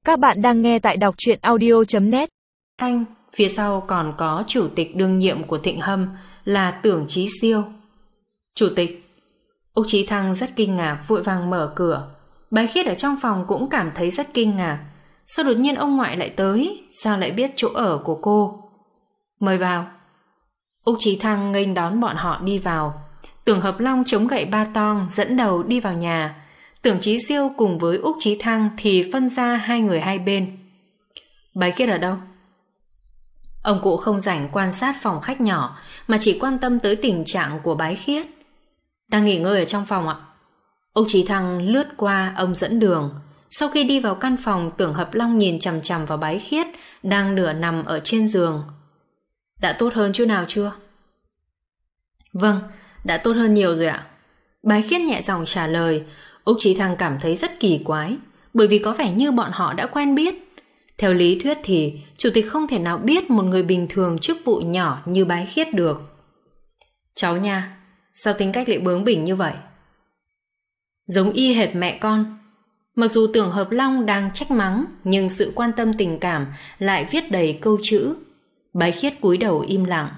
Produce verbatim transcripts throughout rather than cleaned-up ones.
Các bạn đang nghe tại đọc truyện audio chấm net. Thanh, phía sau còn có chủ tịch đương nhiệm của Thịnh Hâm là Tưởng Chí Siêu. Chủ tịch. Úc Chí Thăng rất kinh ngạc, vội vàng mở cửa. Bái Khiết ở trong phòng cũng cảm thấy rất kinh ngạc. Sao đột nhiên ông ngoại lại tới? Sao lại biết chỗ ở của cô? Mời vào. Úc Chí Thăng nghênh đón bọn họ đi vào. Tưởng Hợp Long chống gậy ba tong dẫn đầu đi vào nhà. Tưởng Chí Siêu cùng với Úc Chí Thăng thì phân ra hai người hai bên. Bái Khiết ở đâu? Ông cụ không rảnh quan sát phòng khách nhỏ mà chỉ quan tâm tới tình trạng của Bái Khiết. Đang nghỉ ngơi ở trong phòng ạ. Úc Chí Thăng lướt qua ông dẫn đường. Sau khi đi vào căn phòng, Tưởng Hợp Long nhìn chằm chằm vào Bái Khiết đang nửa nằm ở trên giường. Đã tốt hơn chút nào chưa? Vâng, đã tốt hơn nhiều rồi ạ. Bái Khiết nhẹ giọng trả lời. Úc Chí Thăng cảm thấy rất kỳ quái, bởi vì có vẻ như bọn họ đã quen biết. Theo lý thuyết thì chủ tịch không thể nào biết một người bình thường chức vụ nhỏ như Bái Khiết được. Cháu nha, sao tính cách lại bướng bỉnh như vậy? Giống y hệt mẹ con. Mặc dù Tưởng Hợp Long đang trách mắng, nhưng sự quan tâm tình cảm lại viết đầy câu chữ. Bái Khiết cúi đầu im lặng.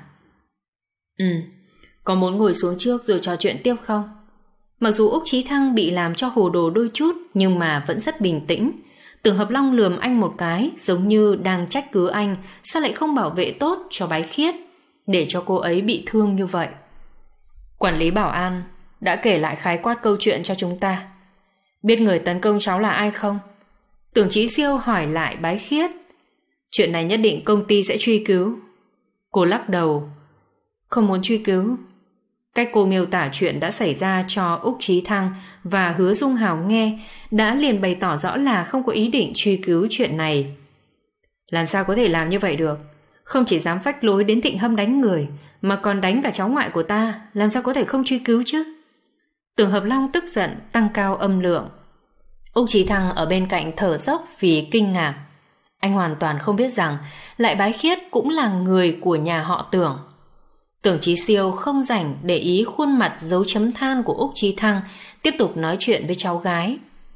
Ừ, có muốn ngồi xuống trước rồi trò chuyện tiếp không? Mặc dù Úc Chí Thăng bị làm cho hồ đồ đôi chút, nhưng mà vẫn rất bình tĩnh. Tưởng Hợp Long lườm anh một cái, giống như đang trách cứ anh sao lại không bảo vệ tốt cho Bái Khiết, để cho cô ấy bị thương như vậy. Quản lý bảo an đã kể lại khái quát câu chuyện cho chúng ta. Biết người tấn công cháu là ai không? Tưởng Chí Siêu hỏi lại Bái Khiết. Chuyện này nhất định công ty sẽ truy cứu. Cô lắc đầu. Không muốn truy cứu. Cách cô miêu tả chuyện đã xảy ra cho Úc Chí Thăng và Hứa Dung Hào nghe đã liền bày tỏ rõ là không có ý định truy cứu chuyện này. Làm sao có thể làm như vậy được? Không chỉ dám phách lối đến Thịnh Hâm đánh người, mà còn đánh cả cháu ngoại của ta, làm sao có thể không truy cứu chứ? Tưởng Hợp Long tức giận tăng cao âm lượng. Úc Chí Thăng ở bên cạnh thở dốc vì kinh ngạc. Anh hoàn toàn không biết rằng lại Bái Khiết cũng là người của nhà họ Tưởng. Tưởng Chí Siêu không rảnh để ý khuôn mặt dấu chấm than của Úc Chí Thăng, tiếp tục nói chuyện với cháu gái.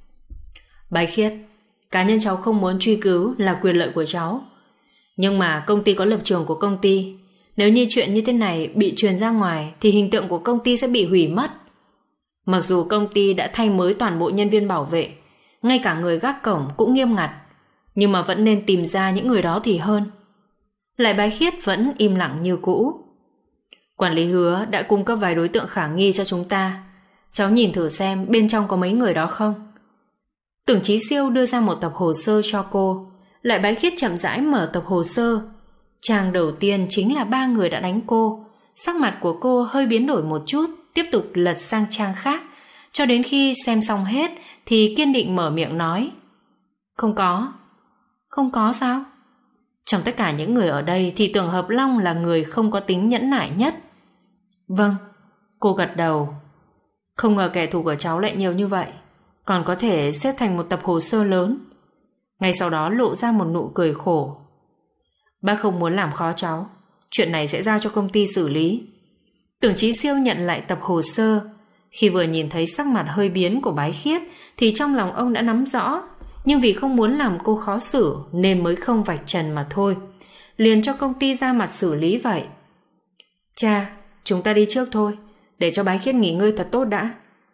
Bái Khiết, cá nhân cháu không muốn truy cứu là quyền lợi của cháu. Nhưng mà công ty có lập trường của công ty. Nếu như chuyện như thế này bị truyền ra ngoài thì hình tượng của công ty sẽ bị hủy mất. Mặc dù công ty đã thay mới toàn bộ nhân viên bảo vệ, ngay cả người gác cổng cũng nghiêm ngặt, nhưng mà vẫn nên tìm ra những người đó thì hơn. Lại Bái Khiết vẫn im lặng như cũ. Quản lý Hứa đã cung cấp vài đối tượng khả nghi cho chúng ta. Cháu nhìn thử xem bên trong có mấy người đó không? Tưởng Chí Siêu đưa ra một tập hồ sơ cho cô. Lại Bái Khiết chậm rãi mở tập hồ sơ. Trang đầu tiên chính là ba người đã đánh cô. Sắc mặt của cô hơi biến đổi một chút, tiếp tục lật sang trang khác, cho đến khi xem xong hết thì kiên định mở miệng nói. Không có. Không có sao? Trong tất cả những người ở đây thì Tưởng Hợp Long là người không có tính nhẫn nại nhất. Vâng, cô gật đầu. Không ngờ kẻ thù của cháu lại nhiều như vậy, còn có thể xếp thành một tập hồ sơ lớn. Ngay sau đó lộ ra một nụ cười khổ. Bác không muốn làm khó cháu, chuyện này sẽ giao cho công ty xử lý. Tưởng Chí Siêu nhận lại tập hồ sơ. Khi vừa nhìn thấy sắc mặt hơi biến của Bái Khiết thì trong lòng ông đã nắm rõ, nhưng vì không muốn làm cô khó xử nên mới không vạch trần mà thôi, liền cho công ty ra mặt xử lý vậy. Cha, chúng ta đi trước thôi, để cho Bái Khiết nghỉ ngơi thật tốt đã.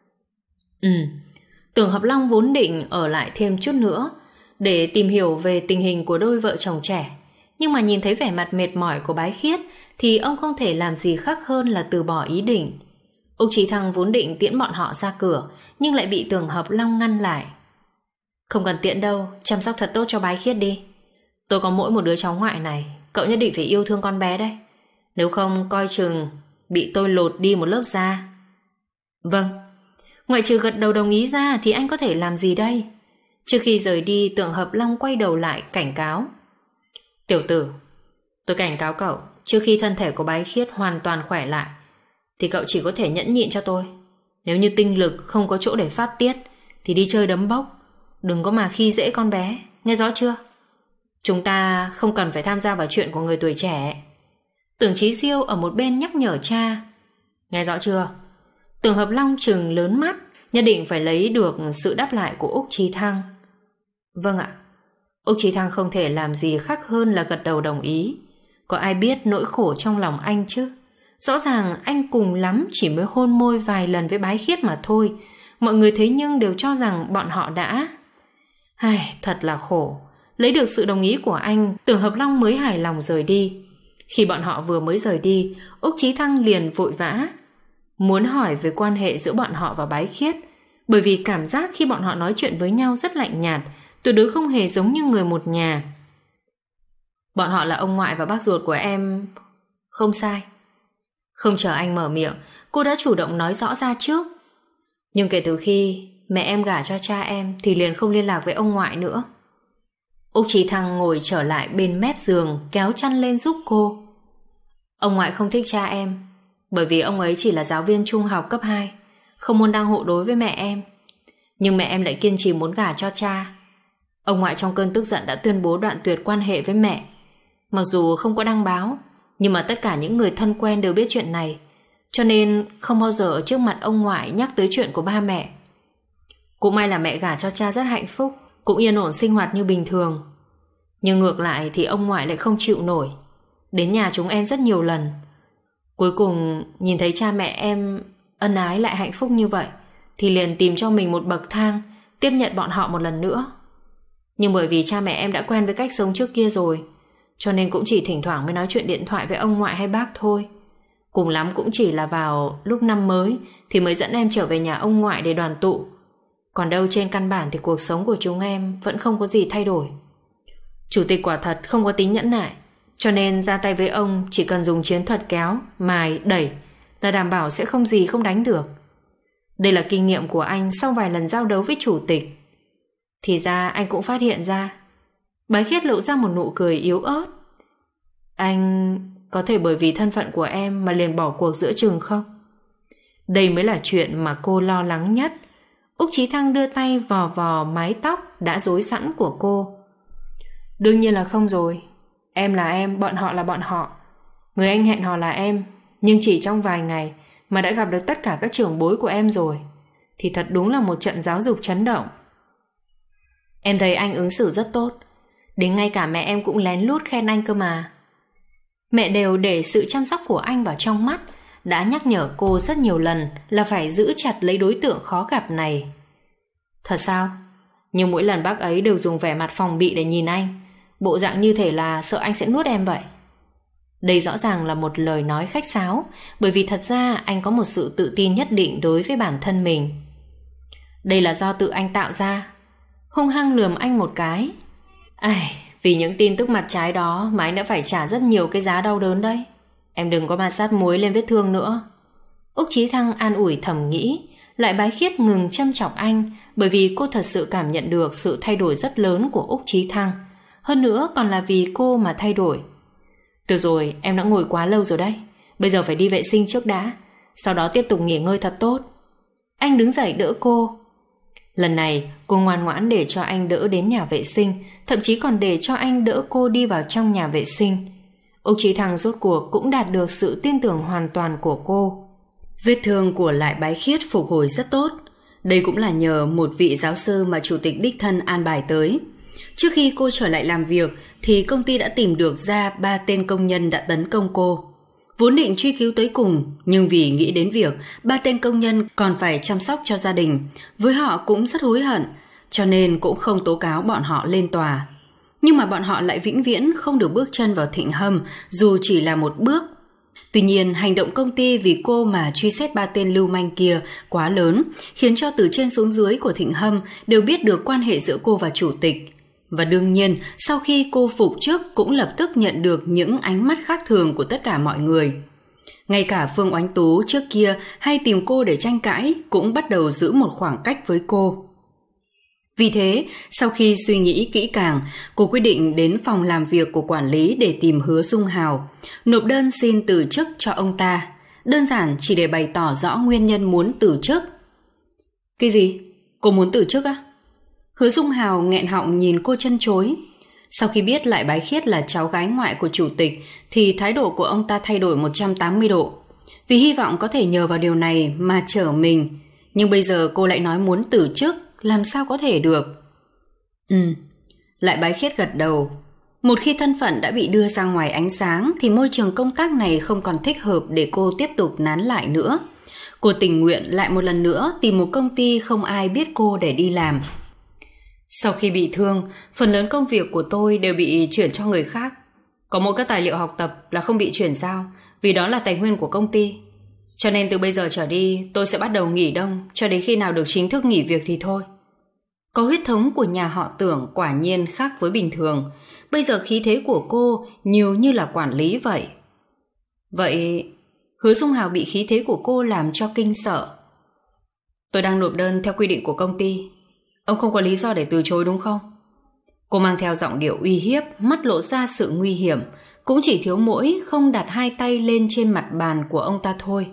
Ừ, Tưởng Hợp Long vốn định ở lại thêm chút nữa để tìm hiểu về tình hình của đôi vợ chồng trẻ, nhưng mà nhìn thấy vẻ mặt mệt mỏi của Bái Khiết thì ông không thể làm gì khác hơn là từ bỏ ý định. Úc Chí Thăng vốn định tiễn bọn họ ra cửa, nhưng lại bị Tưởng Hợp Long ngăn lại. Không cần tiễn đâu, chăm sóc thật tốt cho Bái Khiết đi. Tôi có mỗi một đứa cháu ngoại này, cậu nhất định phải yêu thương con bé đấy. Nếu không coi chừng bị tôi lột đi một lớp da. Vâng. Ngoại trừ gật đầu đồng ý ra thì anh có thể làm gì đây? Trước khi rời đi, Tưởng Hợp Long quay đầu lại cảnh cáo. Tiểu tử, tôi cảnh cáo cậu, trước khi thân thể của Bái Khiết hoàn toàn khỏe lại thì cậu chỉ có thể nhẫn nhịn cho tôi. Nếu như tinh lực không có chỗ để phát tiết thì đi chơi đấm bốc, đừng có mà khi dễ con bé, nghe rõ chưa? Chúng ta không cần phải tham gia vào chuyện của người tuổi trẻ. Tưởng Chí Siêu ở một bên nhắc nhở cha. Nghe rõ chưa? Tưởng Hợp Long trừng lớn mắt, nhất định phải lấy được sự đáp lại của Úc Chí Thăng. Vâng ạ. Úc Chí Thăng không thể làm gì khác hơn là gật đầu đồng ý. Có ai biết nỗi khổ trong lòng anh chứ? Rõ ràng anh cùng lắm chỉ mới hôn môi vài lần với Bái Khiết mà thôi. Mọi người thế nhưng đều cho rằng bọn họ đã... Ai, thật là khổ. Lấy được sự đồng ý của anh, Tưởng Hợp Long mới hài lòng rời đi. Khi bọn họ vừa mới rời đi, Úc Chí Thăng liền vội vã muốn hỏi về quan hệ giữa bọn họ và Bái Khiết, bởi vì cảm giác khi bọn họ nói chuyện với nhau rất lạnh nhạt, tuyệt đối không hề giống như người một nhà. Bọn họ là ông ngoại và bác ruột của em. Không sai. Không chờ anh mở miệng, cô đã chủ động nói rõ ra trước. Nhưng kể từ khi mẹ em gả cho cha em thì liền không liên lạc với ông ngoại nữa. Úc Chí Thăng ngồi trở lại bên mép giường, kéo chăn lên giúp cô. Ông ngoại không thích cha em, bởi vì ông ấy chỉ là giáo viên trung học cấp hai, không môn đăng hộ đối với mẹ em. Nhưng mẹ em lại kiên trì muốn gả cho cha. Ông ngoại trong cơn tức giận đã tuyên bố đoạn tuyệt quan hệ với mẹ. Mặc dù không có đăng báo, nhưng mà tất cả những người thân quen đều biết chuyện này, cho nên không bao giờ ở trước mặt ông ngoại nhắc tới chuyện của ba mẹ. Cũng may là mẹ gả cho cha rất hạnh phúc, cũng yên ổn sinh hoạt như bình thường. Nhưng ngược lại thì ông ngoại lại không chịu nổi, đến nhà chúng em rất nhiều lần. Cuối cùng nhìn thấy cha mẹ em ân ái lại hạnh phúc như vậy, thì liền tìm cho mình một bậc thang tiếp nhận bọn họ một lần nữa. Nhưng bởi vì cha mẹ em đã quen với cách sống trước kia rồi, cho nên cũng chỉ thỉnh thoảng mới nói chuyện điện thoại với ông ngoại hay bác thôi. Cùng lắm cũng chỉ là vào lúc năm mới thì mới dẫn em trở về nhà ông ngoại để đoàn tụ. Còn đâu trên căn bản thì cuộc sống của chúng em vẫn không có gì thay đổi. Chủ tịch quả thật không có tính nhẫn nại, cho nên ra tay với ông chỉ cần dùng chiến thuật kéo, mài, đẩy là đảm bảo sẽ không gì không đánh được. Đây là kinh nghiệm của anh sau vài lần giao đấu với chủ tịch. Thì ra anh cũng phát hiện ra. Bái Khiết lộ ra một nụ cười yếu ớt. Anh có thể bởi vì thân phận của em mà liền bỏ cuộc giữa chừng không? Đây mới là chuyện mà cô lo lắng nhất. Úc Chí Thăng đưa tay vò vò mái tóc đã rối sẵn của cô. Đương nhiên là không rồi. Em là em, bọn họ là bọn họ. Người anh hẹn hò là em, nhưng chỉ trong vài ngày mà đã gặp được tất cả các trưởng bối của em rồi, thì thật đúng là một trận giáo dục chấn động. Em thấy anh ứng xử rất tốt, đến ngay cả mẹ em cũng lén lút khen anh cơ mà. Mẹ đều để sự chăm sóc của anh vào trong mắt, đã nhắc nhở cô rất nhiều lần là phải giữ chặt lấy đối tượng khó gặp này. Thật sao? Nhưng mỗi lần bác ấy đều dùng vẻ mặt phòng bị để nhìn anh, bộ dạng như thể là sợ anh sẽ nuốt em vậy. Đây rõ ràng là một lời nói khách sáo, bởi vì thật ra anh có một sự tự tin nhất định đối với bản thân mình. Đây là do tự anh tạo ra. Hung hăng lườm anh một cái. Ai, vì những tin tức mặt trái đó mà anh đã phải trả rất nhiều cái giá đau đớn đấy. Em đừng có ma sát muối lên vết thương nữa. Úc Chí Thăng an ủi thầm nghĩ. Lại Bái Khiết ngừng châm chọc anh, bởi vì cô thật sự cảm nhận được sự thay đổi rất lớn của Úc Chí Thăng. Hơn nữa còn là vì cô mà thay đổi. Được rồi, em đã ngồi quá lâu rồi đấy. Bây giờ phải đi vệ sinh trước đã, sau đó tiếp tục nghỉ ngơi thật tốt. Anh đứng dậy đỡ cô. Lần này cô ngoan ngoãn để cho anh đỡ đến nhà vệ sinh, thậm chí còn để cho anh đỡ cô đi vào trong nhà vệ sinh. Úc Chí Thăng rốt cuộc cũng đạt được sự tin tưởng hoàn toàn của cô. Vết thương của Lại Bái Khiết phục hồi rất tốt. Đây cũng là nhờ một vị giáo sư mà chủ tịch đích thân an bài tới. Trước khi cô trở lại làm việc thì công ty đã tìm được ra ba tên công nhân đã tấn công cô. Vốn định truy cứu tới cùng, nhưng vì nghĩ đến việc ba tên công nhân còn phải chăm sóc cho gia đình, với họ cũng rất hối hận, cho nên cũng không tố cáo bọn họ lên tòa. Nhưng mà bọn họ lại vĩnh viễn không được bước chân vào Thịnh Hâm dù chỉ là một bước. Tuy nhiên, hành động công ty vì cô mà truy xét ba tên lưu manh kia quá lớn, khiến cho từ trên xuống dưới của Thịnh Hâm đều biết được quan hệ giữa cô và chủ tịch. Và đương nhiên, sau khi cô phục chức cũng lập tức nhận được những ánh mắt khác thường của tất cả mọi người. Ngay cả Phương Oánh Tú trước kia hay tìm cô để tranh cãi cũng bắt đầu giữ một khoảng cách với cô. Vì thế, sau khi suy nghĩ kỹ càng, cô quyết định đến phòng làm việc của quản lý để tìm Hứa Dung Hào, nộp đơn xin từ chức cho ông ta, đơn giản chỉ để bày tỏ rõ nguyên nhân muốn từ chức. Cái gì? Cô muốn từ chức á? Hứa Dung Hào nghẹn họng nhìn cô chân chối. Sau khi biết Lại Bái Khiết là cháu gái ngoại của chủ tịch thì thái độ của ông ta thay đổi một trăm tám mươi độ. Vì hy vọng có thể nhờ vào điều này mà trở mình. Nhưng bây giờ cô lại nói muốn từ chức, làm sao có thể được? Ừ, Lại Bái Khiết gật đầu. Một khi thân phận đã bị đưa ra ngoài ánh sáng thì môi trường công tác này không còn thích hợp để cô tiếp tục nán lại nữa. Cô tình nguyện lại một lần nữa tìm một công ty không ai biết cô để đi làm. Sau khi bị thương, phần lớn công việc của tôi đều bị chuyển cho người khác. Có một các tài liệu học tập là không bị chuyển giao, vì đó là tài nguyên của công ty. Cho nên từ bây giờ trở đi, tôi sẽ bắt đầu nghỉ đông cho đến khi nào được chính thức nghỉ việc thì thôi. Có huyết thống của nhà họ Tưởng quả nhiên khác với bình thường. Bây giờ khí thế của cô nhiều như là quản lý vậy. Vậy Hứa Dung Hào bị khí thế của cô làm cho kinh sợ. Tôi đang nộp đơn theo quy định của công ty. Ông không có lý do để từ chối đúng không? Cô mang theo giọng điệu uy hiếp, mắt lộ ra sự nguy hiểm. Cũng chỉ thiếu mỗi không đặt hai tay lên trên mặt bàn của ông ta thôi.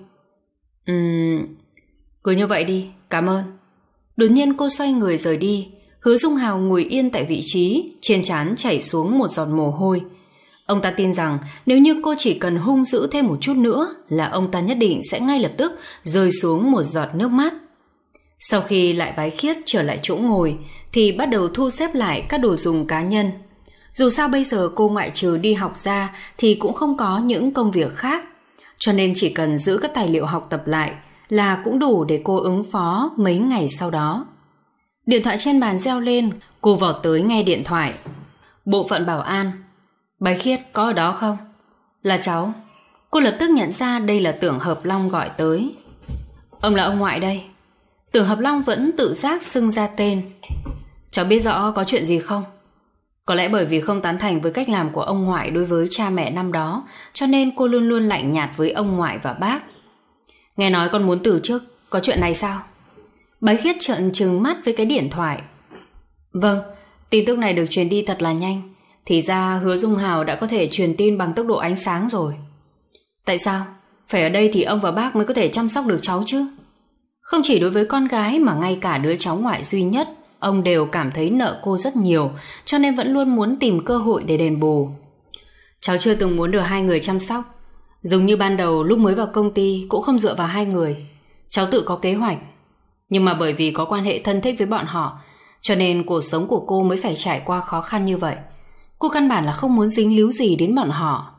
Ừm... Cứ như vậy đi, cảm ơn. Đột nhiên cô xoay người rời đi. Hứa Dung Hào ngồi yên tại vị trí, trên trán chảy xuống một giọt mồ hôi. Ông ta tin rằng nếu như cô chỉ cần hung dữ thêm một chút nữa là ông ta nhất định sẽ ngay lập tức rơi xuống một giọt nước mắt. Sau khi Lại Bái Khiết trở lại chỗ ngồi thì bắt đầu thu xếp lại các đồ dùng cá nhân. Dù sao bây giờ cô ngoại trừ đi học ra thì cũng không có những công việc khác, cho nên chỉ cần giữ các tài liệu học tập lại là cũng đủ để cô ứng phó mấy ngày sau đó. Điện thoại trên bàn reo lên, cô vọt tới nghe điện thoại. Bộ phận bảo an. Bái Khiết có ở đó không? Là cháu. Cô lập tức nhận ra đây là Tưởng Hợp Long gọi tới. Ông là ông ngoại đây. Tưởng Hợp Long vẫn tự giác xưng ra tên. Cháu biết rõ có chuyện gì không? Có lẽ bởi vì không tán thành với cách làm của ông ngoại đối với cha mẹ năm đó, cho nên cô luôn luôn lạnh nhạt với ông ngoại và bác. Nghe nói con muốn từ chức, có chuyện này sao? Bái Khiết trợn trừng mắt với cái điện thoại. Vâng, tin tức này được truyền đi thật là nhanh. Thì ra Hứa Dung Hào đã có thể truyền tin bằng tốc độ ánh sáng rồi. Tại sao? Phải ở đây thì ông và bác mới có thể chăm sóc được cháu chứ. Không chỉ đối với con gái mà ngay cả đứa cháu ngoại duy nhất, ông đều cảm thấy nợ cô rất nhiều, cho nên vẫn luôn muốn tìm cơ hội để đền bù. Cháu chưa từng muốn được hai người chăm sóc. Giống như ban đầu lúc mới vào công ty cũng không dựa vào hai người. Cháu tự có kế hoạch. Nhưng mà bởi vì có quan hệ thân thích với bọn họ, cho nên cuộc sống của cô mới phải trải qua khó khăn như vậy. Cô căn bản là không muốn dính líu gì đến bọn họ.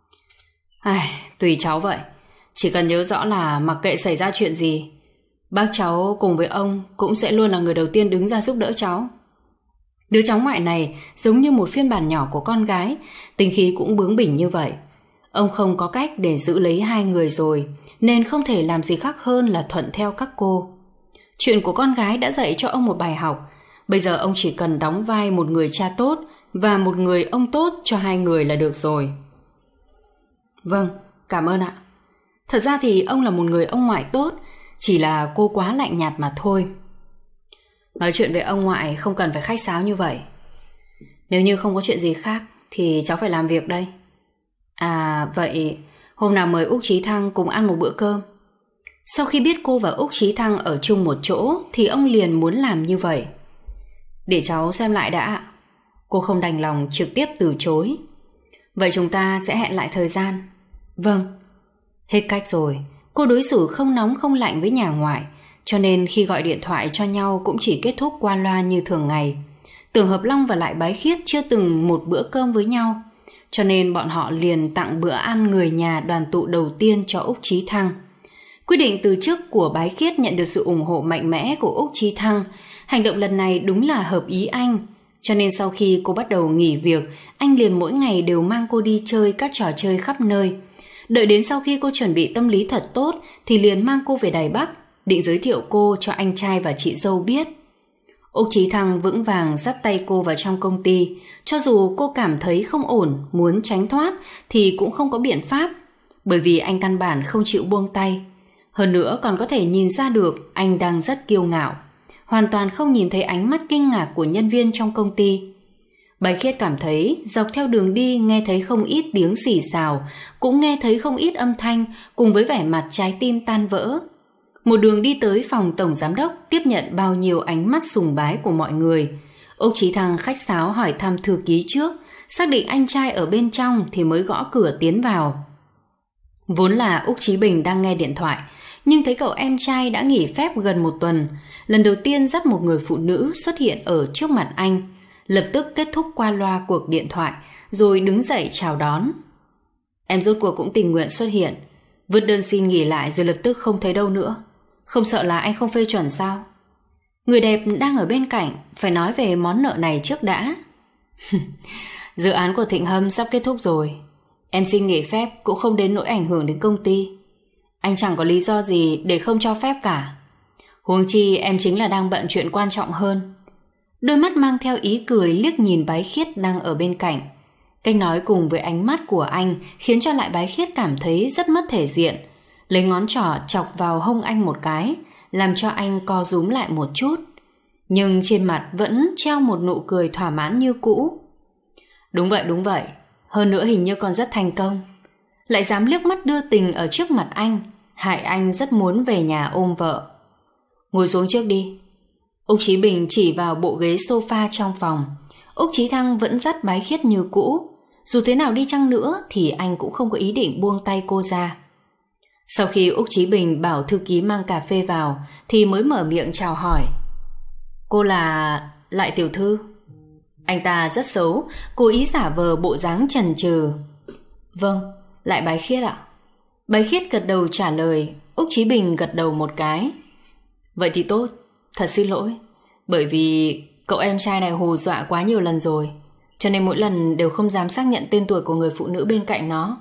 Ai, tùy cháu vậy. Chỉ cần nhớ rõ là mặc kệ xảy ra chuyện gì, bác cháu cùng với ông cũng sẽ luôn là người đầu tiên đứng ra giúp đỡ cháu. Đứa cháu ngoại này giống như một phiên bản nhỏ của con gái, tính khí cũng bướng bỉnh như vậy. Ông không có cách để giữ lấy hai người rồi, nên không thể làm gì khác hơn là thuận theo các cô. Chuyện của con gái đã dạy cho ông một bài học. Bây giờ ông chỉ cần đóng vai một người cha tốt và một người ông tốt cho hai người là được rồi. Vâng, cảm ơn ạ. Thật ra thì ông là một người ông ngoại tốt, chỉ là cô quá lạnh nhạt mà thôi. Nói chuyện với ông ngoại không cần phải khách sáo như vậy. Nếu như không có chuyện gì khác thì cháu phải làm việc đây. À vậy hôm nào mời Úc Chí Thăng cùng ăn một bữa cơm. Sau khi biết cô và Úc Chí Thăng ở chung một chỗ thì ông liền muốn làm như vậy. Để cháu xem lại đã. Cô không đành lòng trực tiếp từ chối. Vậy chúng ta sẽ hẹn lại thời gian. Vâng. Hết cách rồi. Cô đối xử không nóng không lạnh với nhà ngoại, cho nên khi gọi điện thoại cho nhau cũng chỉ kết thúc qua loa như thường ngày. Tưởng Hợp Long và Lại Bái Khiết chưa từng một bữa cơm với nhau, cho nên bọn họ liền tặng bữa ăn người nhà đoàn tụ đầu tiên cho Úc Chí Thăng. Quyết định từ chức của Bái Khiết nhận được sự ủng hộ mạnh mẽ của Úc Chí Thăng. Hành động lần này đúng là hợp ý anh, cho nên sau khi cô bắt đầu nghỉ việc, anh liền mỗi ngày đều mang cô đi chơi các trò chơi khắp nơi. Đợi đến sau khi cô chuẩn bị tâm lý thật tốt thì liền mang cô về Đài Bắc, định giới thiệu cô cho anh trai và chị dâu biết. Úc Chí Thăng vững vàng dắt tay cô vào trong công ty, cho dù cô cảm thấy không ổn, muốn tránh thoát thì cũng không có biện pháp, bởi vì anh căn bản không chịu buông tay. Hơn nữa còn có thể nhìn ra được anh đang rất kiêu ngạo, hoàn toàn không nhìn thấy ánh mắt kinh ngạc của nhân viên trong công ty. Bái Khiết cảm thấy dọc theo đường đi nghe thấy không ít tiếng xì xào, cũng nghe thấy không ít âm thanh cùng với vẻ mặt trái tim tan vỡ. Một đường đi tới phòng tổng giám đốc tiếp nhận bao nhiêu ánh mắt sùng bái của mọi người. Úc Chí Thăng khách sáo hỏi thăm thư ký trước, xác định anh trai ở bên trong thì mới gõ cửa tiến vào. Vốn là Úc Chí Bình đang nghe điện thoại, nhưng thấy cậu em trai đã nghỉ phép gần một tuần, lần đầu tiên dắt một người phụ nữ xuất hiện ở trước mặt anh. lập tức kết thúc qua loa cuộc điện thoại, rồi đứng dậy chào đón. Em rốt cuộc cũng tình nguyện xuất hiện, vứt đơn xin nghỉ lại rồi lập tức không thấy đâu nữa. Không sợ là anh không phê chuẩn sao? Người đẹp đang ở bên cạnh phải nói về món nợ này trước đã. Dự án của Thịnh Hâm sắp kết thúc rồi, em xin nghỉ phép cũng không đến nỗi ảnh hưởng đến công ty. Anh chẳng có lý do gì để không cho phép cả. Huống chi em chính là đang bận chuyện quan trọng hơn. Đôi mắt mang theo ý cười liếc nhìn Bái Khiết đang ở bên cạnh. Cách nói cùng với ánh mắt của anh khiến cho Lại Bái Khiết cảm thấy rất mất thể diện. Lấy ngón trỏ chọc vào hông anh một cái, làm cho anh co rúm lại một chút. Nhưng trên mặt vẫn treo một nụ cười thỏa mãn như cũ. Đúng vậy, đúng vậy. Hơn nữa hình như còn rất thành công. Lại dám liếc mắt đưa tình ở trước mặt anh, hại anh rất muốn về nhà ôm vợ. Ngồi xuống trước đi. Úc Chí Bình chỉ vào bộ ghế sofa trong phòng. Úc Chí Thăng vẫn dắt Bái Khiết như cũ. Dù thế nào đi chăng nữa thì anh cũng không có ý định buông tay cô ra. Sau khi Úc Chí Bình bảo thư ký mang cà phê vào thì mới mở miệng chào hỏi. Cô là Lại tiểu thư. Anh ta rất xấu, cố ý giả vờ bộ dáng chần chừ. Vâng, Lại Bái Khiết ạ. Bái Khiết gật đầu trả lời. Úc Chí Bình gật đầu một cái. Vậy thì tốt, thật xin lỗi. Bởi vì cậu em trai này hù dọa quá nhiều lần rồi, cho nên mỗi lần đều không dám xác nhận tên tuổi của người phụ nữ bên cạnh nó.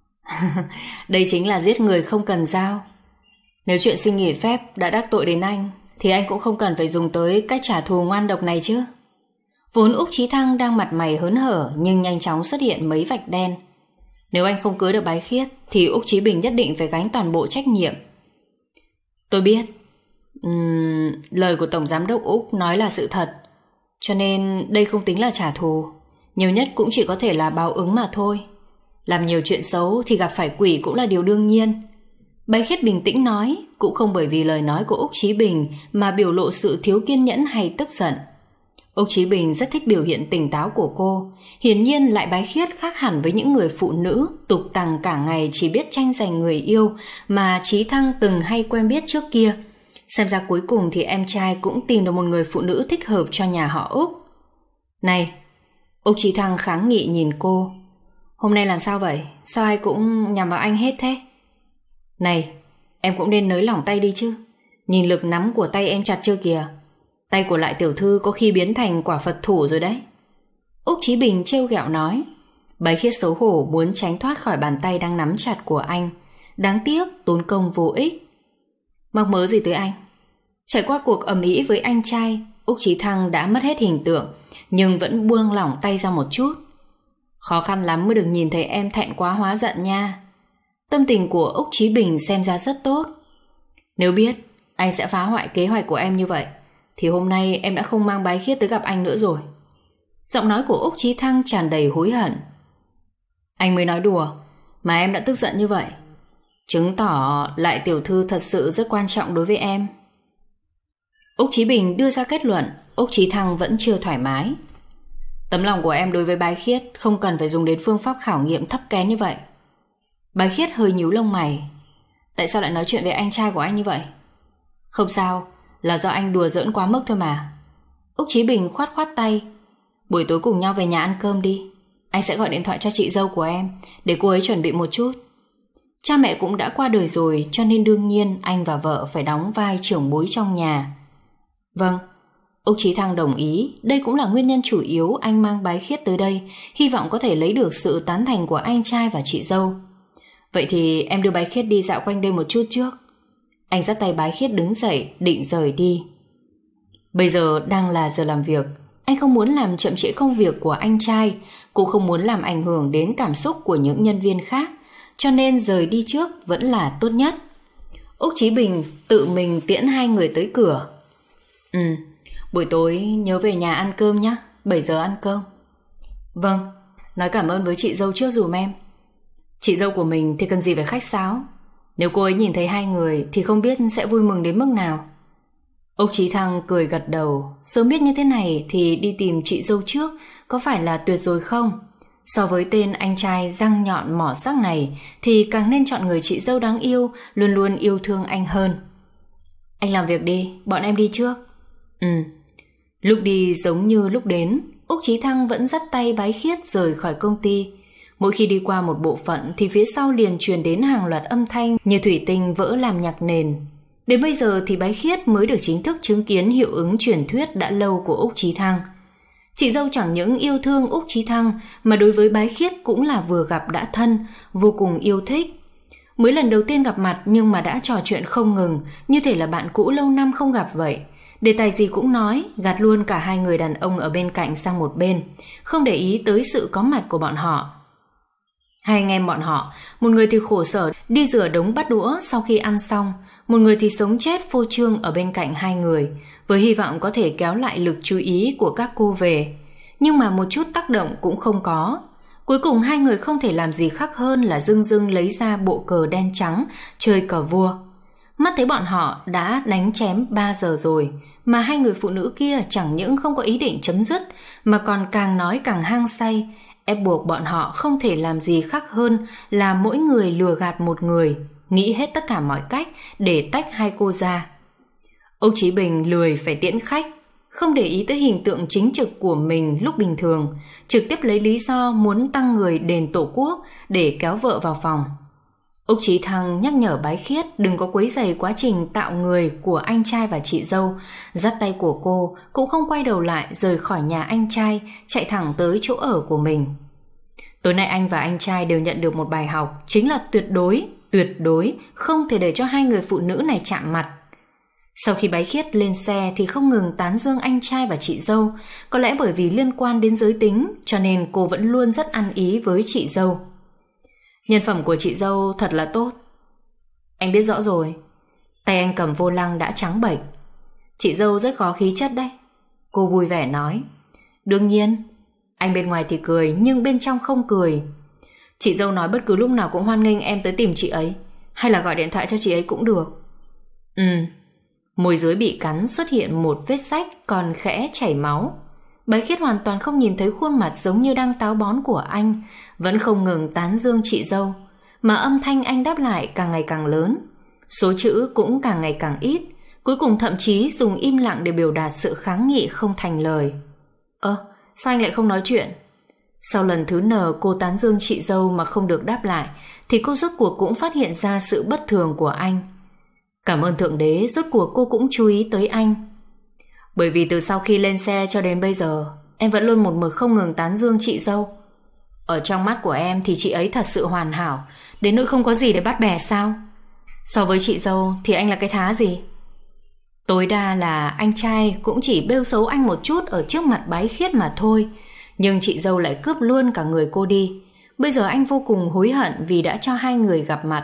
Đây chính là giết người không cần dao. Nếu chuyện xin nghỉ phép đã đắc tội đến anh thì anh cũng không cần phải dùng tới cách trả thù ngoan độc này chứ. Vốn Úc Chí Thăng đang mặt mày hớn hở nhưng nhanh chóng xuất hiện mấy vạch đen. Nếu anh không cưới được Bái Khiết thì Úc Chí Bình nhất định phải gánh toàn bộ trách nhiệm. Tôi biết uhm, lời của Tổng Giám đốc Úc nói là sự thật, cho nên đây không tính là trả thù, nhiều nhất cũng chỉ có thể là báo ứng mà thôi. Làm nhiều chuyện xấu thì gặp phải quỷ cũng là điều đương nhiên. Bái Khiết bình tĩnh nói, cũng không bởi vì lời nói của Úc Chí Bình mà biểu lộ sự thiếu kiên nhẫn hay tức giận. Úc Chí Bình rất thích biểu hiện tỉnh táo của cô. Hiển nhiên Lại Bái Khiết khác hẳn với những người phụ nữ tục tằng cả ngày chỉ biết tranh giành người yêu mà Chí Thăng từng hay quen biết trước kia. Xem ra cuối cùng thì em trai cũng tìm được một người phụ nữ thích hợp cho nhà họ Úc. Này, Úc Chí Thăng kháng nghị nhìn cô. Hôm nay làm sao vậy? Sao ai cũng nhằm vào anh hết thế? Này, em cũng nên nới lỏng tay đi chứ. Nhìn lực nắm của tay em chặt chưa kìa. Tay của Lại tiểu thư có khi biến thành quả Phật thủ rồi đấy. Úc Chí Bình trêu ghẹo nói. Bái Khiết xấu hổ muốn tránh thoát khỏi bàn tay đang nắm chặt của anh. Đáng tiếc tốn công vô ích. Mắc mớ gì tới anh? Trải qua cuộc ầm ĩ với anh trai, Úc Chí Thăng đã mất hết hình tượng, nhưng vẫn buông lỏng tay ra một chút. Khó khăn lắm mới được nhìn thấy em thẹn quá hóa giận nha. Tâm tình của Úc Chí Bình xem ra rất tốt. Nếu biết anh sẽ phá hoại kế hoạch của em như vậy thì hôm nay em đã không mang Bái Khiết tới gặp anh nữa rồi. Giọng nói của Úc Chí Thăng tràn đầy hối hận. Anh mới nói đùa mà em đã tức giận như vậy, chứng tỏ Lại tiểu thư thật sự rất quan trọng đối với em. Úc Chí Bình đưa ra kết luận. Úc Chí Thăng vẫn chưa thoải mái. Tấm lòng của em đối với Bái Khiết không cần phải dùng đến phương pháp khảo nghiệm thấp kém như vậy. Bái Khiết hơi nhíu lông mày. Tại sao lại nói chuyện với anh trai của anh như vậy? Không sao, là do anh đùa giỡn quá mức thôi mà. Úc Chí Bình khoát khoát tay. Buổi tối cùng nhau về nhà ăn cơm đi. Anh sẽ gọi điện thoại cho chị dâu của em để cô ấy chuẩn bị một chút. Cha mẹ cũng đã qua đời rồi, cho nên đương nhiên anh và vợ phải đóng vai trưởng bối trong nhà. Vâng, Úc Chí Thăng đồng ý. Đây cũng là nguyên nhân chủ yếu anh mang Bái Khiết tới đây, hy vọng có thể lấy được sự tán thành của anh trai và chị dâu. Vậy thì em đưa Bái Khiết đi dạo quanh đây một chút trước. Anh dắt tay Bái Khiết đứng dậy định rời đi. Bây giờ đang là giờ làm việc, anh không muốn làm chậm trễ công việc của anh trai, cũng không muốn làm ảnh hưởng đến cảm xúc của những nhân viên khác, cho nên rời đi trước vẫn là tốt nhất. Úc Chí Bình tự mình tiễn hai người tới cửa. Ừ, buổi tối nhớ về nhà ăn cơm nhé, bảy giờ ăn cơm. Vâng, nói cảm ơn với chị dâu trước dùm em. Chị dâu của mình thì cần gì phải khách sáo. Nếu cô ấy nhìn thấy hai người thì không biết sẽ vui mừng đến mức nào. Úc Chí Thăng cười gật đầu. Sớm biết như thế này thì đi tìm chị dâu trước có phải là tuyệt rồi không? So với tên anh trai răng nhọn mỏ sắc này thì càng nên chọn người chị dâu đáng yêu, luôn luôn yêu thương anh hơn. Anh làm việc đi, bọn em đi trước. Ừ. Lúc đi giống như lúc đến, Úc Chí Thăng vẫn dắt tay Bái Khiết rời khỏi công ty. Mỗi khi đi qua một bộ phận thì phía sau liền truyền đến hàng loạt âm thanh như thủy tinh vỡ làm nhạc nền. Đến bây giờ thì Bái Khiết mới được chính thức chứng kiến hiệu ứng truyền thuyết đã lâu của Úc Chí Thăng. Chị dâu chẳng những yêu thương Úc Chí Thăng mà đối với Bái Khiết cũng là vừa gặp đã thân, vô cùng yêu thích. Mới lần đầu tiên gặp mặt nhưng mà đã trò chuyện không ngừng, như thể là bạn cũ lâu năm không gặp vậy. Đề tài gì cũng nói, gạt luôn cả hai người đàn ông ở bên cạnh sang một bên, không để ý tới sự có mặt của bọn họ. Hai anh em bọn họ, một người thì khổ sở đi rửa đống bát đũa sau khi ăn xong, một người thì sống chết phô trương ở bên cạnh hai người, với hy vọng có thể kéo lại lực chú ý của các cô về. Nhưng mà một chút tác động cũng không có. Cuối cùng hai người không thể làm gì khác hơn là dưng dưng lấy ra bộ cờ đen trắng, chơi cờ vua. Mắt thấy bọn họ đã đánh chém ba giờ rồi, mà hai người phụ nữ kia chẳng những không có ý định chấm dứt, mà còn càng nói càng hăng say, ép buộc bọn họ không thể làm gì khác hơn là mỗi người lừa gạt một người, nghĩ hết tất cả mọi cách để tách hai cô ra. Âu Chí Bình lười phải tiễn khách, không để ý tới hình tượng chính trực của mình lúc bình thường, trực tiếp lấy lý do muốn tăng người đền tổ quốc để kéo vợ vào phòng. Úc Chí Thăng nhắc nhở Bái Khiết đừng có quấy rầy quá trình tạo người của anh trai và chị dâu, dắt tay của cô cũng không quay đầu lại rời khỏi nhà anh trai, chạy thẳng tới chỗ ở của mình. Tối nay anh và anh trai đều nhận được một bài học, chính là tuyệt đối, tuyệt đối không thể để cho hai người phụ nữ này chạm mặt. Sau khi Bái Khiết lên xe thì không ngừng tán dương anh trai và chị dâu, có lẽ bởi vì liên quan đến giới tính cho nên cô vẫn luôn rất ăn ý với chị dâu. Nhân phẩm của chị dâu thật là tốt. Anh biết rõ rồi. Tay anh cầm vô lăng đã trắng bệch. Chị dâu rất có khí chất đấy, cô vui vẻ nói. Đương nhiên. Anh bên ngoài thì cười nhưng bên trong không cười. Chị dâu nói bất cứ lúc nào cũng hoan nghênh em tới tìm chị ấy, hay là gọi điện thoại cho chị ấy cũng được. Ừ. Môi dưới bị cắn xuất hiện một vết rách còn khẽ chảy máu. Bái Khiết hoàn toàn không nhìn thấy khuôn mặt giống như đang táo bón của anh, vẫn không ngừng tán dương chị dâu, mà âm thanh anh đáp lại càng ngày càng lớn, số chữ cũng càng ngày càng ít, cuối cùng thậm chí dùng im lặng để biểu đạt sự kháng nghị không thành lời. Ơ, sao anh lại không nói chuyện? Sau lần thứ N cô tán dương chị dâu mà không được đáp lại, thì cô rốt cuộc cũng phát hiện ra sự bất thường của anh. Cảm ơn Thượng Đế, rốt cuộc cô cũng chú ý tới anh. Bởi vì từ sau khi lên xe cho đến bây giờ, em vẫn luôn một mực không ngừng tán dương chị dâu. Ở trong mắt của em thì chị ấy thật sự hoàn hảo, đến nỗi không có gì để bắt bè sao? So với chị dâu thì anh là cái thá gì? Tối đa là anh trai cũng chỉ bêu xấu anh một chút ở trước mặt Bái Khiết mà thôi, nhưng chị dâu lại cướp luôn cả người cô đi. Bây giờ anh vô cùng hối hận vì đã cho hai người gặp mặt.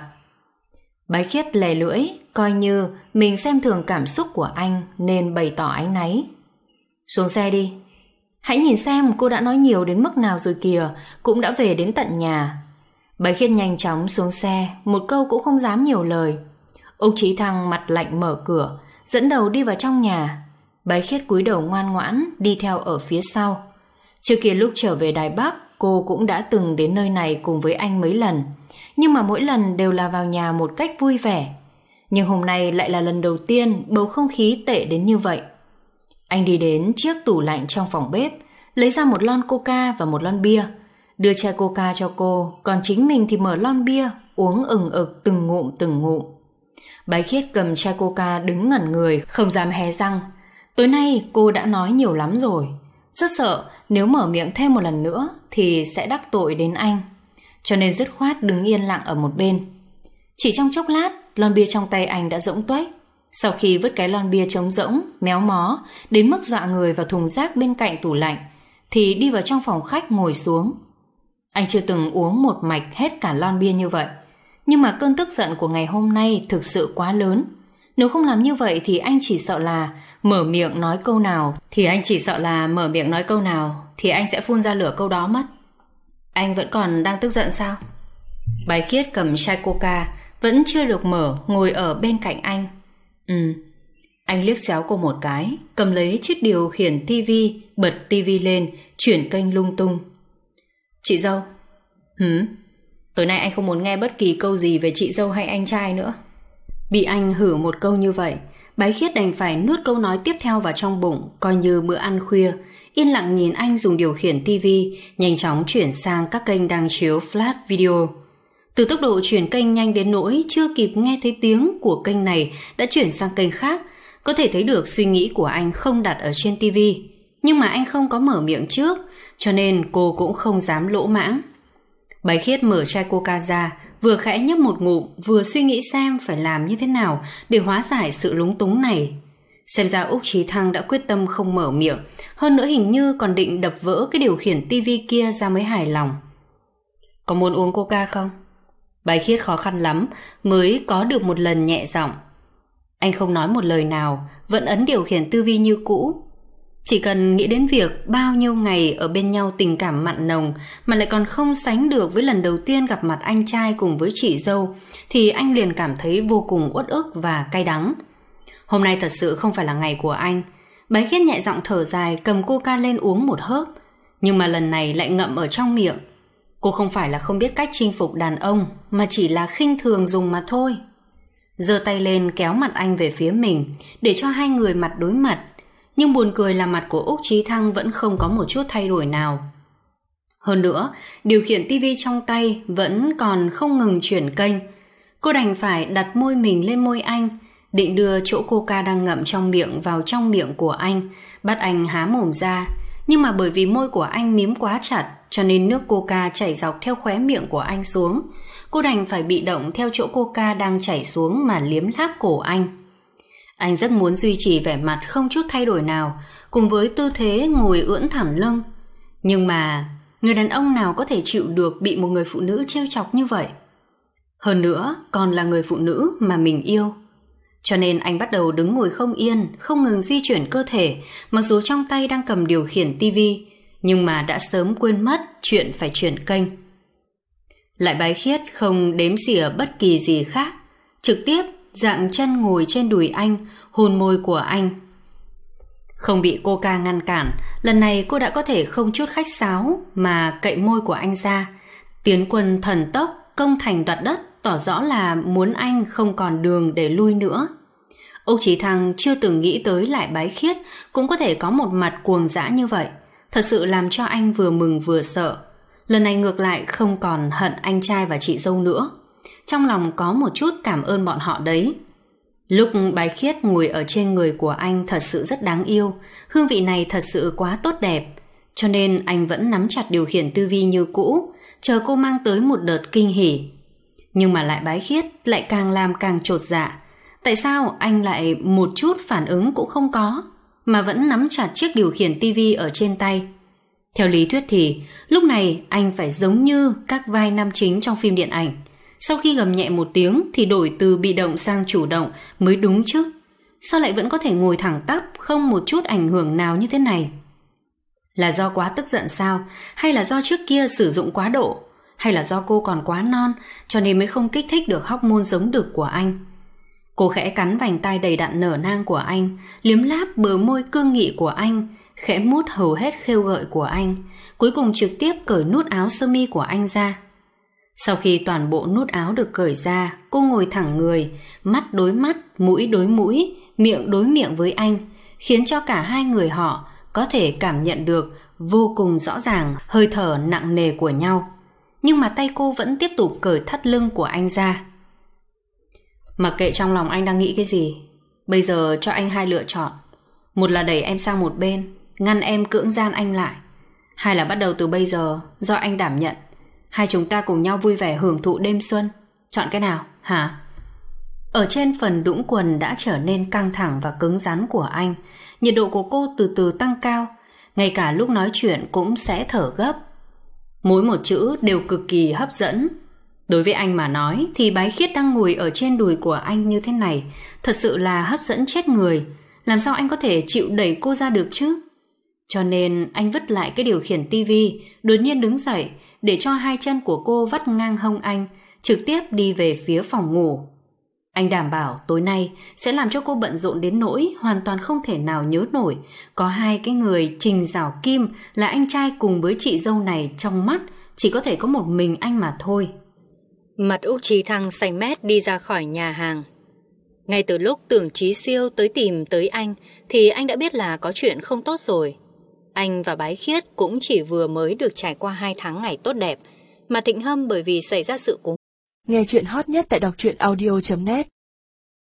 Bái Khiết lè lưỡi, coi như mình xem thường cảm xúc của anh nên bày tỏ áy náy. Xuống xe đi. Hãy nhìn xem cô đã nói nhiều đến mức nào rồi kìa, cũng đã về đến tận nhà. Bái Khiết nhanh chóng xuống xe, một câu cũng không dám nhiều lời. Úc Chí Thăng mặt lạnh mở cửa, dẫn đầu đi vào trong nhà. Bái Khiết cúi đầu ngoan ngoãn đi theo ở phía sau. Trước kia lúc trở về Đài Bắc, cô cũng đã từng đến nơi này cùng với anh mấy lần, nhưng mà mỗi lần đều là vào nhà một cách vui vẻ. Nhưng hôm nay lại là lần đầu tiên bầu không khí tệ đến như vậy. Anh đi đến chiếc tủ lạnh trong phòng bếp, lấy ra một lon coca và một lon bia, đưa chai coca cho cô, còn chính mình thì mở lon bia, uống ừng ực từng ngụm từng ngụm. Bái Khiết cầm chai coca đứng ngẩn người, không dám hé răng. Tối nay cô đã nói nhiều lắm rồi, rất sợ nếu mở miệng thêm một lần nữa thì sẽ đắc tội đến anh, cho nên dứt khoát đứng yên lặng ở một bên. Chỉ trong chốc lát, lon bia trong tay anh đã rỗng tuếch. Sau khi vứt cái lon bia trống rỗng, méo mó đến mức dọa người vào thùng rác bên cạnh tủ lạnh, thì đi vào trong phòng khách ngồi xuống. Anh chưa từng uống một mạch hết cả lon bia như vậy, nhưng mà cơn tức giận của ngày hôm nay thực sự quá lớn. Nếu không làm như vậy thì anh chỉ sợ là mở miệng nói câu nào thì anh chỉ sợ là mở miệng nói câu nào thì anh sẽ phun ra lửa câu đó mất. Anh vẫn còn đang tức giận sao? Bái Khiết cầm chai coca vẫn chưa được mở, ngồi ở bên cạnh anh. Ừ. Anh liếc xéo cô một cái, cầm lấy chiếc điều khiển tivi, bật tivi lên, chuyển kênh lung tung. Chị dâu. Hử? Tối nay anh không muốn nghe bất kỳ câu gì về chị dâu hay anh trai nữa. Bị anh hử một câu như vậy, Bái Khiết đành phải nuốt câu nói tiếp theo vào trong bụng, coi như bữa ăn khuya, yên lặng nhìn anh dùng điều khiển tivi nhanh chóng chuyển sang các kênh đang chiếu flash video. Từ tốc độ chuyển kênh nhanh đến nỗi chưa kịp nghe thấy tiếng của kênh này đã chuyển sang kênh khác, có thể thấy được suy nghĩ của anh không đặt ở trên tivi. Nhưng mà anh không có mở miệng trước, cho nên cô cũng không dám lỗ mãng. Bái Khiết mở chai coca ra, vừa khẽ nhấp một ngụm, vừa suy nghĩ xem phải làm như thế nào để hóa giải sự lúng túng này. Xem ra Úc Trí Thăng đã quyết tâm không mở miệng, hơn nữa hình như còn định đập vỡ cái điều khiển tivi kia ra mới hài lòng. Có muốn uống coca không? Bái Khiết khó khăn lắm mới có được một lần nhẹ giọng. Anh không nói một lời nào, vẫn ấn điều khiển tivi như cũ. Chỉ cần nghĩ đến việc bao nhiêu ngày ở bên nhau tình cảm mặn nồng mà lại còn không sánh được với lần đầu tiên gặp mặt anh trai cùng với chị dâu, thì anh liền cảm thấy vô cùng uất ức và cay đắng. Hôm nay thật sự không phải là ngày của anh. Bái Khiết nhẹ giọng thở dài, cầm coca lên uống một hớp, nhưng mà lần này lại ngậm ở trong miệng. Cô không phải là không biết cách chinh phục đàn ông, mà chỉ là khinh thường dùng mà thôi. Giơ tay lên kéo mặt anh về phía mình, để cho hai người mặt đối mặt. Nhưng buồn cười là mặt của Úc Trí Thăng vẫn không có một chút thay đổi nào. Hơn nữa, điều khiển tivi trong tay vẫn còn không ngừng chuyển kênh. Cô đành phải đặt môi mình lên môi anh, định đưa chỗ coca đang ngậm trong miệng vào trong miệng của anh, bắt anh há mồm ra. Nhưng mà bởi vì môi của anh mím quá chặt, cho nên nước coca chảy dọc theo khóe miệng của anh xuống. Cô đành phải bị động theo chỗ coca đang chảy xuống mà liếm láp cổ anh. Anh rất muốn duy trì vẻ mặt không chút thay đổi nào, cùng với tư thế ngồi ưỡn thẳng lưng. Nhưng mà người đàn ông nào có thể chịu được bị một người phụ nữ trêu chọc như vậy? Hơn nữa, còn là người phụ nữ mà mình yêu. Cho nên anh bắt đầu đứng ngồi không yên, không ngừng di chuyển cơ thể, mặc dù trong tay đang cầm điều khiển tivi, nhưng mà đã sớm quên mất chuyện phải chuyển kênh. Lại Bái Khiết không đếm xỉa bất kỳ gì khác, trực tiếp dạng chân ngồi trên đùi anh, hôn môi của anh. Không bị coca ngăn cản, lần này cô đã có thể không chút khách sáo mà cậy môi của anh ra. Tiến quân thần tốc, công thành đoạt đất, tỏ rõ là muốn anh không còn đường để lui nữa. Úc Trí Thăng chưa từng nghĩ tới Lại Bái Khiết cũng có thể có một mặt cuồng dã như vậy, thật sự làm cho anh vừa mừng vừa sợ. Lần này ngược lại không còn hận anh trai và chị dâu nữa, trong lòng có một chút cảm ơn bọn họ đấy. Lúc Bái Khiết ngồi ở trên người của anh thật sự rất đáng yêu, hương vị này thật sự quá tốt đẹp, cho nên anh vẫn nắm chặt điều khiển tivi như cũ, chờ cô mang tới một đợt kinh hỉ. Nhưng mà Lại Bái Khiết lại càng làm càng chột dạ. Tại sao anh lại một chút phản ứng cũng không có, mà vẫn nắm chặt chiếc điều khiển tivi ở trên tay? Theo lý thuyết thì lúc này anh phải giống như các vai nam chính trong phim điện ảnh, sau khi gầm nhẹ một tiếng thì đổi từ bị động sang chủ động mới đúng chứ. Sao lại vẫn có thể ngồi thẳng tắp, không một chút ảnh hưởng nào như thế này? Là do quá tức giận sao? Hay là do trước kia sử dụng quá độ? Hay là do cô còn quá non, cho nên mới không kích thích được hormone giống đực của anh? Cô khẽ cắn vành tai đầy đặn nở nang của anh, liếm láp bờ môi cương nghị của anh, khẽ mút hầu hết khêu gợi của anh, cuối cùng trực tiếp cởi nút áo sơ mi của anh ra. Sau khi toàn bộ nút áo được cởi ra, cô ngồi thẳng người, mắt đối mắt, mũi đối mũi, miệng đối miệng với anh, khiến cho cả hai người họ có thể cảm nhận được vô cùng rõ ràng hơi thở nặng nề của nhau. Nhưng mà tay cô vẫn tiếp tục cởi thắt lưng của anh ra. Mặc kệ trong lòng anh đang nghĩ cái gì, bây giờ cho anh hai lựa chọn. Một là đẩy em sang một bên, ngăn em cưỡng gian anh lại. Hai là bắt đầu từ bây giờ, do anh đảm nhận, hai chúng ta cùng nhau vui vẻ hưởng thụ đêm xuân. Chọn cái nào, hả? Ở trên phần đũng quần đã trở nên căng thẳng và cứng rắn của anh, nhiệt độ của cô từ từ tăng cao, ngay cả lúc nói chuyện cũng sẽ thở gấp. Mỗi một chữ đều cực kỳ hấp dẫn. Đối với anh mà nói thì Bái Khiết đang ngồi ở trên đùi của anh như thế này thật sự là hấp dẫn chết người. Làm sao anh có thể chịu đẩy cô ra được chứ? Cho nên anh vứt lại cái điều khiển tivi, đột nhiên đứng dậy để cho hai chân của cô vắt ngang hông anh, trực tiếp đi về phía phòng ngủ. Anh đảm bảo tối nay sẽ làm cho cô bận rộn đến nỗi hoàn toàn không thể nào nhớ nổi có hai cái người Trình Giảo Kim là anh trai cùng với chị dâu này trong mắt chỉ có thể có một mình anh mà thôi. Mặt Úc Trí Thăng xanh mét đi ra khỏi nhà hàng. Ngay từ lúc Tưởng Chí Siêu tới tìm tới anh thì anh đã biết là có chuyện không tốt rồi. Anh và Bái Khiết cũng chỉ vừa mới được trải qua hai tháng ngày tốt đẹp, mà Thịnh Hâm bởi vì xảy ra sự cố. Nghe chuyện hot nhất tại đọc truyện audio chấm net